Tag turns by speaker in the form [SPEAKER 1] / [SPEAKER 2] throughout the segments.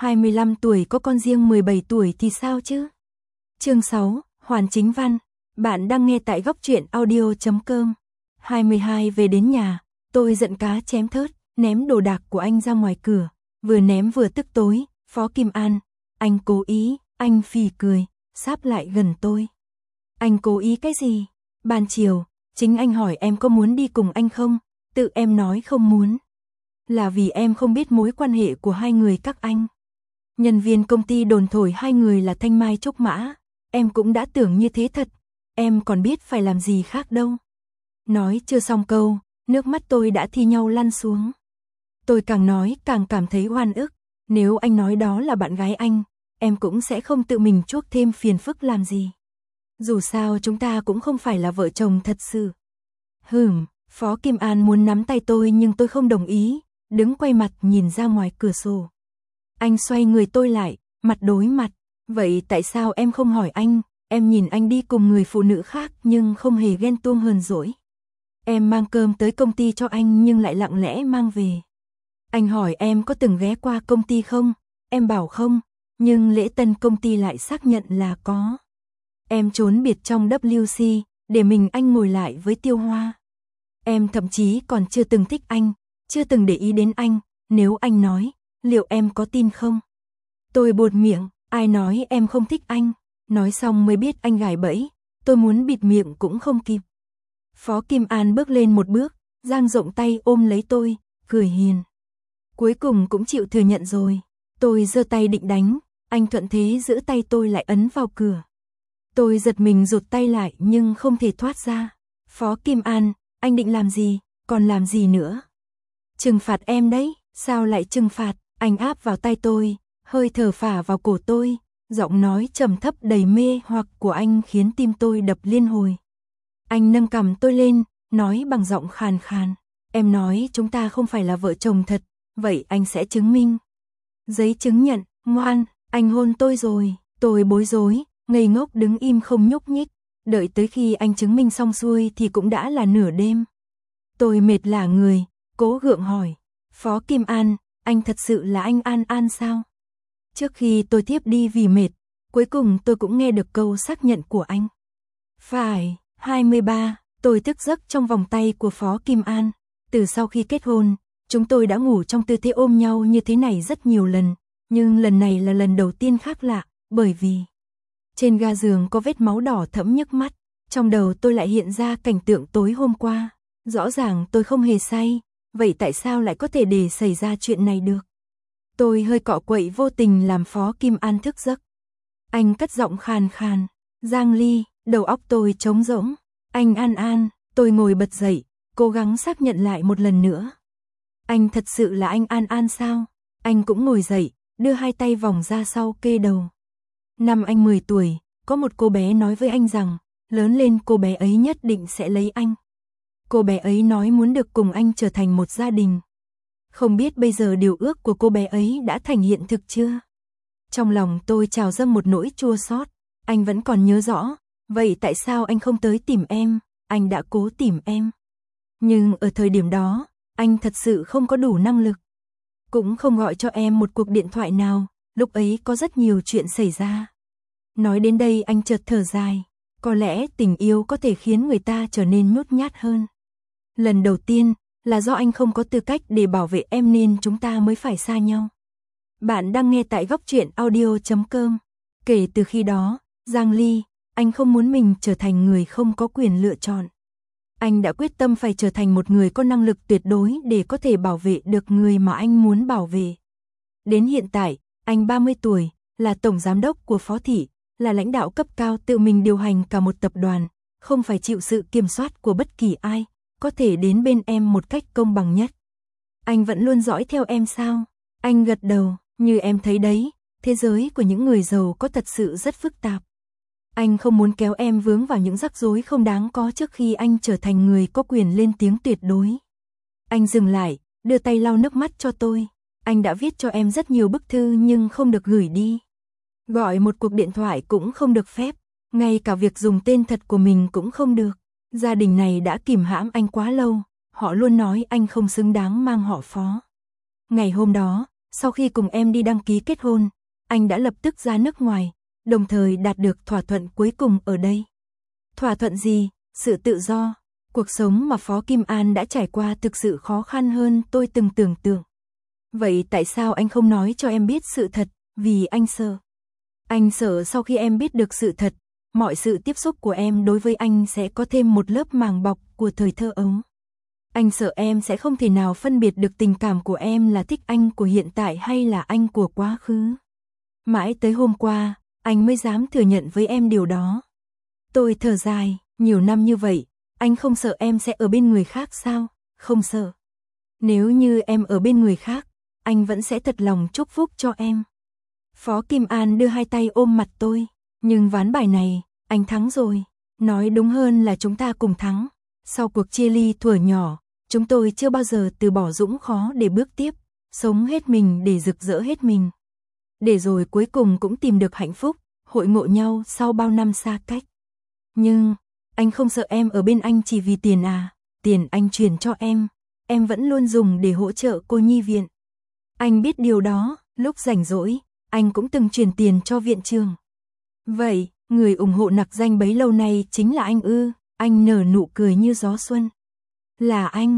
[SPEAKER 1] 25 tuổi có con riêng 17 tuổi thì sao chứ? Chương 6, Hoàn Chính Văn. Bạn đang nghe tại góc truyện audio.com. 22 về đến nhà, tôi giận cá chém thớt, ném đồ đạc của anh ra ngoài cửa, vừa ném vừa tức tối. Phó Kim An, anh cố ý. Anh phì cười, sáp lại gần tôi. Anh cố ý cái gì? Ban chiều, chính anh hỏi em có muốn đi cùng anh không, tự em nói không muốn. Là vì em không biết mối quan hệ của hai người các anh. Nhân viên công ty đồn thổi hai người là thanh mai trúc mã, em cũng đã tưởng như thế thật, em còn biết phải làm gì khác đâu. Nói chưa xong câu, nước mắt tôi đã thi nhau lăn xuống. Tôi càng nói càng cảm thấy oan ức, nếu anh nói đó là bạn gái anh, em cũng sẽ không tự mình chuốc thêm phiền phức làm gì. Dù sao chúng ta cũng không phải là vợ chồng thật sự. Phó Kim An muốn nắm tay tôi nhưng tôi không đồng ý, đứng quay mặt nhìn ra ngoài cửa sổ. Anh xoay người tôi lại, mặt đối mặt. Vậy tại sao em không hỏi anh, em nhìn anh đi cùng người phụ nữ khác nhưng không hề ghen tuông hờn dỗi. Em mang cơm tới công ty cho anh nhưng lại lặng lẽ mang về. Anh hỏi em có từng ghé qua công ty không, em bảo không, nhưng lễ tân công ty lại xác nhận là có. Em trốn biệt trong WC, để mình anh ngồi lại với Tiêu Hoa. Em thậm chí còn chưa từng thích anh, chưa từng để ý đến anh, nếu anh nói, liệu em có tin không? Tôi buột miệng, ai nói em không thích anh, nói xong mới biết anh gài bẫy, tôi muốn bịt miệng cũng không kịp. Phó Kim An bước lên một bước, dang rộng tay ôm lấy tôi, cười hiền. Cuối cùng cũng chịu thừa nhận rồi. Tôi giơ tay định đánh, anh thuận thế giữ tay tôi lại ấn vào cửa. Tôi giật mình rụt tay lại nhưng không thể thoát ra. Phó Kim An, anh định làm gì, còn làm gì nữa? Trừng phạt em đấy, sao lại trừng phạt? Anh áp vào tay tôi, hơi thở phả vào cổ tôi, giọng nói trầm thấp đầy mê hoặc của anh khiến tim tôi đập liên hồi. Anh nâng cằm tôi lên, nói bằng giọng khàn khàn, em nói chúng ta không phải là vợ chồng thật, vậy anh sẽ chứng minh. Giấy chứng nhận, ngoan, anh hôn tôi rồi, tôi bối rối, ngây ngốc đứng im không nhúc nhích, đợi tới khi anh chứng minh xong xuôi thì cũng đã là nửa đêm. Tôi mệt lả người, cố gượng hỏi, Phó Kim An, anh thật sự là anh An An sao? Trước khi tôi thiếp đi vì mệt, cuối cùng tôi cũng nghe được câu xác nhận của anh. Phải, 23, tôi thức giấc trong vòng tay của Phó Kim An. Từ sau khi kết hôn, chúng tôi đã ngủ trong tư thế ôm nhau như thế này rất nhiều lần, nhưng lần này là lần đầu tiên khác lạ, bởi vì trên ga giường có vết máu đỏ thẫm nhức mắt, trong đầu tôi lại hiện ra cảnh tượng tối hôm qua. Rõ ràng tôi không hề say, vậy tại sao lại có thể để xảy ra chuyện này được? Tôi hơi cọ quậy vô tình làm Phó Kim An thức giấc. Anh cất giọng khàn khàn, Giang Ly, đầu óc tôi trống rỗng. Anh An An, tôi ngồi bật dậy, cố gắng xác nhận lại một lần nữa. Anh thật sự là anh An An sao? Anh cũng ngồi dậy, đưa hai tay vòng ra sau kê đầu. Năm anh 10 tuổi, có một cô bé nói với anh rằng, lớn lên cô bé ấy nhất định sẽ lấy anh. Cô bé ấy nói muốn được cùng anh trở thành một gia đình. Không biết bây giờ điều ước của cô bé ấy đã thành hiện thực chưa? Trong lòng tôi trào dâng một nỗi chua xót. Anh vẫn còn nhớ rõ, vậy tại sao anh không tới tìm em? Anh đã cố tìm em. Nhưng ở thời điểm đó, anh thật sự không có đủ năng lực. Cũng không gọi cho em một cuộc điện thoại nào, lúc ấy có rất nhiều chuyện xảy ra. Nói đến đây anh chợt thở dài, có lẽ tình yêu có thể khiến người ta trở nên nhút nhát hơn. Lần đầu tiên, là do anh không có tư cách để bảo vệ em nên chúng ta mới phải xa nhau. Bạn đang nghe tại góc truyện audio.com. Kể từ khi đó, Giang Ly, anh không muốn mình trở thành người không có quyền lựa chọn. Anh đã quyết tâm phải trở thành một người có năng lực tuyệt đối để có thể bảo vệ được người mà anh muốn bảo vệ. Đến hiện tại, anh 30 tuổi, là tổng giám đốc của Phó Thị, là lãnh đạo cấp cao tự mình điều hành cả một tập đoàn, không phải chịu sự kiểm soát của bất kỳ ai, có thể đến bên em một cách công bằng nhất. Anh vẫn luôn dõi theo em sao? Anh gật đầu, như em thấy đấy, thế giới của những người giàu có thật sự rất phức tạp. Anh không muốn kéo em vướng vào những rắc rối không đáng có trước khi anh trở thành người có quyền lên tiếng tuyệt đối. Anh dừng lại, đưa tay lau nước mắt cho tôi. Anh đã viết cho em rất nhiều bức thư nhưng không được gửi đi. Gọi một cuộc điện thoại cũng không được phép, ngay cả việc dùng tên thật của mình cũng không được. Gia đình này đã kìm hãm anh quá lâu, họ luôn nói anh không xứng đáng mang họ Phó. Ngày hôm đó, Sau khi cùng em đi đăng ký kết hôn, anh đã lập tức ra nước ngoài, đồng thời đạt được thỏa thuận cuối cùng ở đây. Thỏa thuận gì? Sự tự do. Cuộc sống mà Phó Kim An đã trải qua thực sự khó khăn hơn tôi từng tưởng tượng. Vậy tại sao anh không nói cho em biết sự thật? Vì anh sợ. Anh sợ sau khi em biết được sự thật, mọi sự tiếp xúc của em đối với anh sẽ có thêm một lớp màng bọc của thời thơ ấu. Anh sợ em sẽ không thể nào phân biệt được tình cảm của em là thích anh của hiện tại hay là anh của quá khứ. Mãi tới hôm qua, anh mới dám thừa nhận với em điều đó. Tôi thở dài, nhiều năm như vậy, anh không sợ em sẽ ở bên người khác sao? Không sợ. Nếu như em ở bên người khác, anh vẫn sẽ thật lòng chúc phúc cho em. Phó Kim An đưa hai tay ôm mặt tôi, nhưng ván bài này, anh thắng rồi. Nói đúng hơn là chúng ta cùng thắng. Sau cuộc chia ly thuở nhỏ, chúng tôi chưa bao giờ từ bỏ dũng khó để bước tiếp, sống hết mình để rực rỡ hết mình. Để rồi cuối cùng cũng tìm được hạnh phúc, hội ngộ nhau sau bao năm xa cách. Nhưng, anh không sợ em ở bên anh chỉ vì tiền à? Tiền anh chuyển cho em vẫn luôn dùng để hỗ trợ cô nhi viện. Anh biết điều đó, lúc rảnh rỗi, anh cũng từng chuyển tiền cho viện trường. Vậy, người ủng hộ nặc danh bấy lâu nay chính là anh ư? Anh nở nụ cười như gió xuân. Là anh,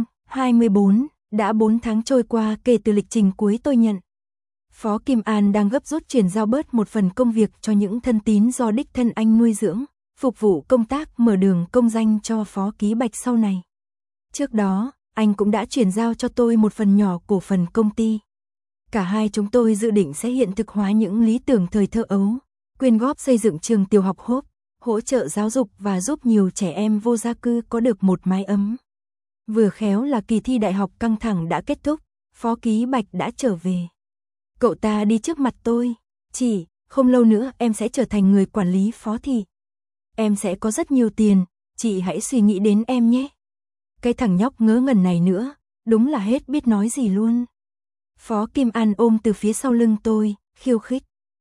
[SPEAKER 1] 24, đã 4 tháng trôi qua kể từ lịch trình cuối tôi nhận. Phó Kim An đang gấp rút chuyển giao bớt một phần công việc cho những thân tín do đích thân anh nuôi dưỡng, phục vụ công tác mở đường công danh cho Phó Ký Bạch sau này. Trước đó, anh cũng đã chuyển giao cho tôi một phần nhỏ cổ phần công ty. Cả hai chúng tôi dự định sẽ hiện thực hóa những lý tưởng thời thơ ấu, quyên góp xây dựng trường tiểu học Hope, hỗ trợ giáo dục và giúp nhiều trẻ em vô gia cư có được một mái ấm. Vừa khéo là kỳ thi đại học căng thẳng đã kết thúc, Phó Ký Bạch đã trở về. Cậu ta đi trước mặt tôi, "Chị, không lâu nữa em sẽ trở thành người quản lý Phó thị. Em sẽ có rất nhiều tiền, chị hãy suy nghĩ đến em nhé." Cái thằng nhóc ngớ ngẩn này nữa, đúng là hết biết nói gì luôn. Phó Kim An ôm từ phía sau lưng tôi, khiêu khích.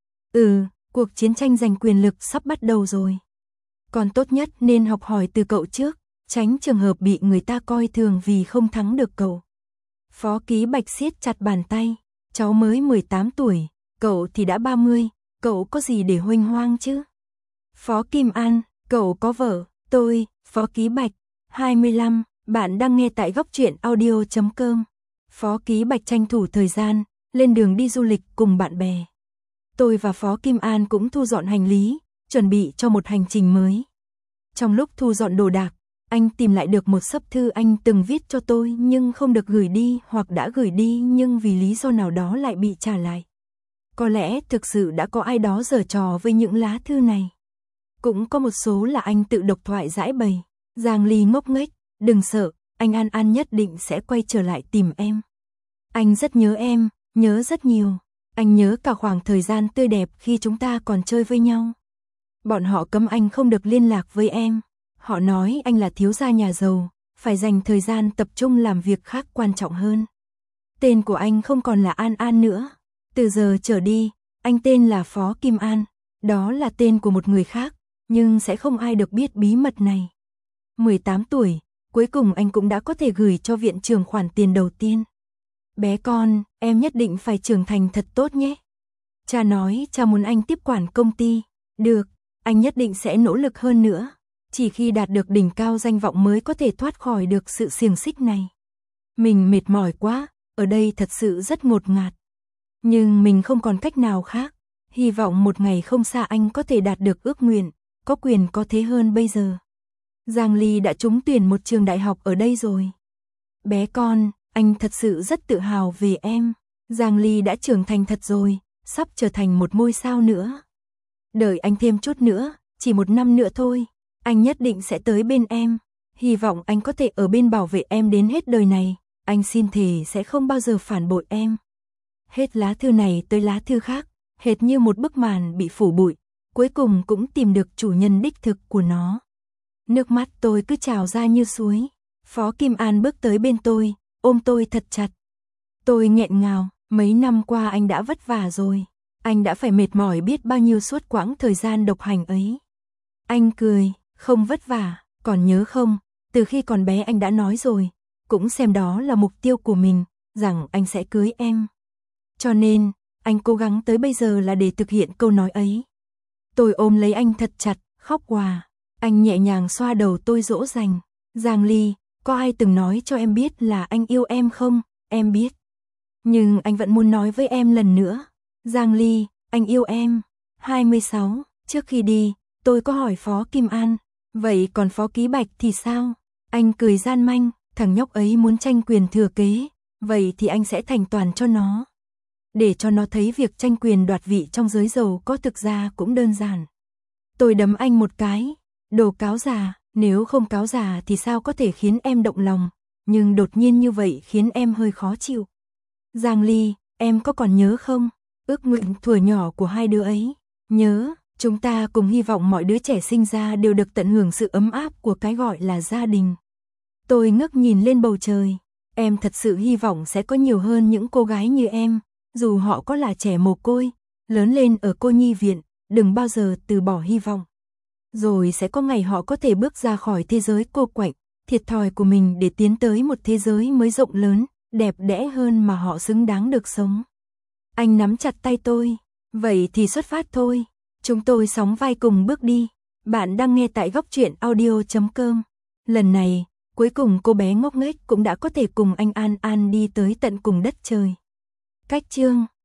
[SPEAKER 1] Cuộc chiến tranh giành quyền lực sắp bắt đầu rồi. Còn tốt nhất nên học hỏi từ cậu trước, tránh trường hợp bị người ta coi thường vì không thắng được cậu. Phó Ký Bạch siết chặt bàn tay, cháu mới 18 tuổi, cậu thì đã 30, cậu có gì để huênh hoang chứ? Phó Kim An, cậu có vợ, tôi, Phó Ký Bạch, 25, bạn đang nghe tại góc truyện audio.com. Phó Ký Bạch tranh thủ thời gian, lên đường đi du lịch cùng bạn bè. Tôi và Phó Kim An cũng thu dọn hành lý, chuẩn bị cho một hành trình mới. Trong lúc thu dọn đồ đạc, anh tìm lại được một xấp thư anh từng viết cho tôi nhưng không được gửi đi hoặc đã gửi đi nhưng vì lý do nào đó lại bị trả lại. Có lẽ thực sự đã có ai đó giở trò với những lá thư này. Cũng có một số là anh tự độc thoại giãi bày. Giang Ly ngốc nghếch, đừng sợ, anh An An nhất định sẽ quay trở lại tìm em. Anh rất nhớ em, nhớ rất nhiều. Anh nhớ cả khoảng thời gian tươi đẹp khi chúng ta còn chơi với nhau. Bọn họ cấm anh không được liên lạc với em. Họ nói anh là thiếu gia nhà giàu, phải dành thời gian tập trung làm việc khác quan trọng hơn. Tên của anh không còn là An An nữa. Từ giờ trở đi, anh tên là Phó Kim An. Đó là tên của một người khác, nhưng sẽ không ai được biết bí mật này. 18 tuổi, cuối cùng anh cũng đã có thể gửi cho viện trưởng khoản tiền đầu tiên. Bé con, em nhất định phải trưởng thành thật tốt nhé. Cha nói cha muốn anh tiếp quản công ty. Được, anh nhất định sẽ nỗ lực hơn nữa. Chỉ khi đạt được đỉnh cao danh vọng mới có thể thoát khỏi được sự xiềng xích này. Mình mệt mỏi quá, ở đây thật sự rất ngột ngạt. Nhưng mình không còn cách nào khác. Hy vọng một ngày không xa anh có thể đạt được ước nguyện, có quyền có thế hơn bây giờ. Giang Ly đã trúng tuyển một trường đại học ở đây rồi. Bé con, anh thật sự rất tự hào về em. Giang Ly đã trưởng thành thật rồi, sắp trở thành một ngôi sao nữa. Đợi anh thêm chút nữa, chỉ 1 năm nữa thôi. Anh nhất định sẽ tới bên em. Hy vọng anh có thể ở bên bảo vệ em đến hết đời này. Anh xin thề sẽ không bao giờ phản bội em. Hết lá thư này tới lá thư khác, hệt như một bức màn bị phủ bụi, cuối cùng cũng tìm được chủ nhân đích thực của nó. Nước mắt tôi cứ trào ra như suối. Phó Kim An bước tới bên tôi, ôm tôi thật chặt. Tôi nghẹn ngào, mấy năm qua anh đã vất vả rồi. Anh đã phải mệt mỏi biết bao nhiêu suốt quãng thời gian độc hành ấy. Anh cười, không vất vả, còn nhớ không, từ khi còn bé anh đã nói rồi, cũng xem đó là mục tiêu của mình, rằng anh sẽ cưới em. Cho nên, anh cố gắng tới bây giờ là để thực hiện câu nói ấy. Tôi ôm lấy anh thật chặt, khóc òa. Anh nhẹ nhàng xoa đầu tôi dỗ dành. Giang Ly, có ai từng nói cho em biết là anh yêu em không? Em biết. Nhưng anh vẫn muốn nói với em lần nữa. Giang Ly, anh yêu em. 26, trước khi đi, tôi có hỏi Phó Kim An. Vậy còn Phó Ký Bạch thì sao? Anh cười gian manh, thằng nhóc ấy muốn tranh quyền thừa kế. Vậy thì anh sẽ thành toàn cho nó. Để cho nó thấy việc tranh quyền đoạt vị trong giới giàu có thực ra cũng đơn giản. Tôi đấm anh một cái. Đồ cáo già, nếu không cáo già thì sao có thể khiến em động lòng. Nhưng đột nhiên như vậy khiến em hơi khó chịu. Giang Ly, em có còn nhớ không? Ước nguyện thuở nhỏ của hai đứa ấy. Nhớ, chúng ta cùng hy vọng mọi đứa trẻ sinh ra đều được tận hưởng sự ấm áp của cái gọi là gia đình. Tôi ngước nhìn lên bầu trời. Em thật sự hy vọng sẽ có nhiều hơn những cô gái như em. Dù họ có là trẻ mồ côi, lớn lên ở cô nhi viện, đừng bao giờ từ bỏ hy vọng. Rồi sẽ có ngày họ có thể bước ra khỏi thế giới cô quạnh, thiệt thòi của mình để tiến tới một thế giới mới rộng lớn, đẹp đẽ hơn mà họ xứng đáng được sống. Anh nắm chặt tay tôi. Vậy thì xuất phát thôi. Chúng tôi sóng vai cùng bước đi. Bạn đang nghe tại Góc Truyện Audio.com. Lần này, cuối cùng cô bé ngốc nghếch cũng đã có thể cùng anh An An đi tới tận cùng đất trời. Cách chương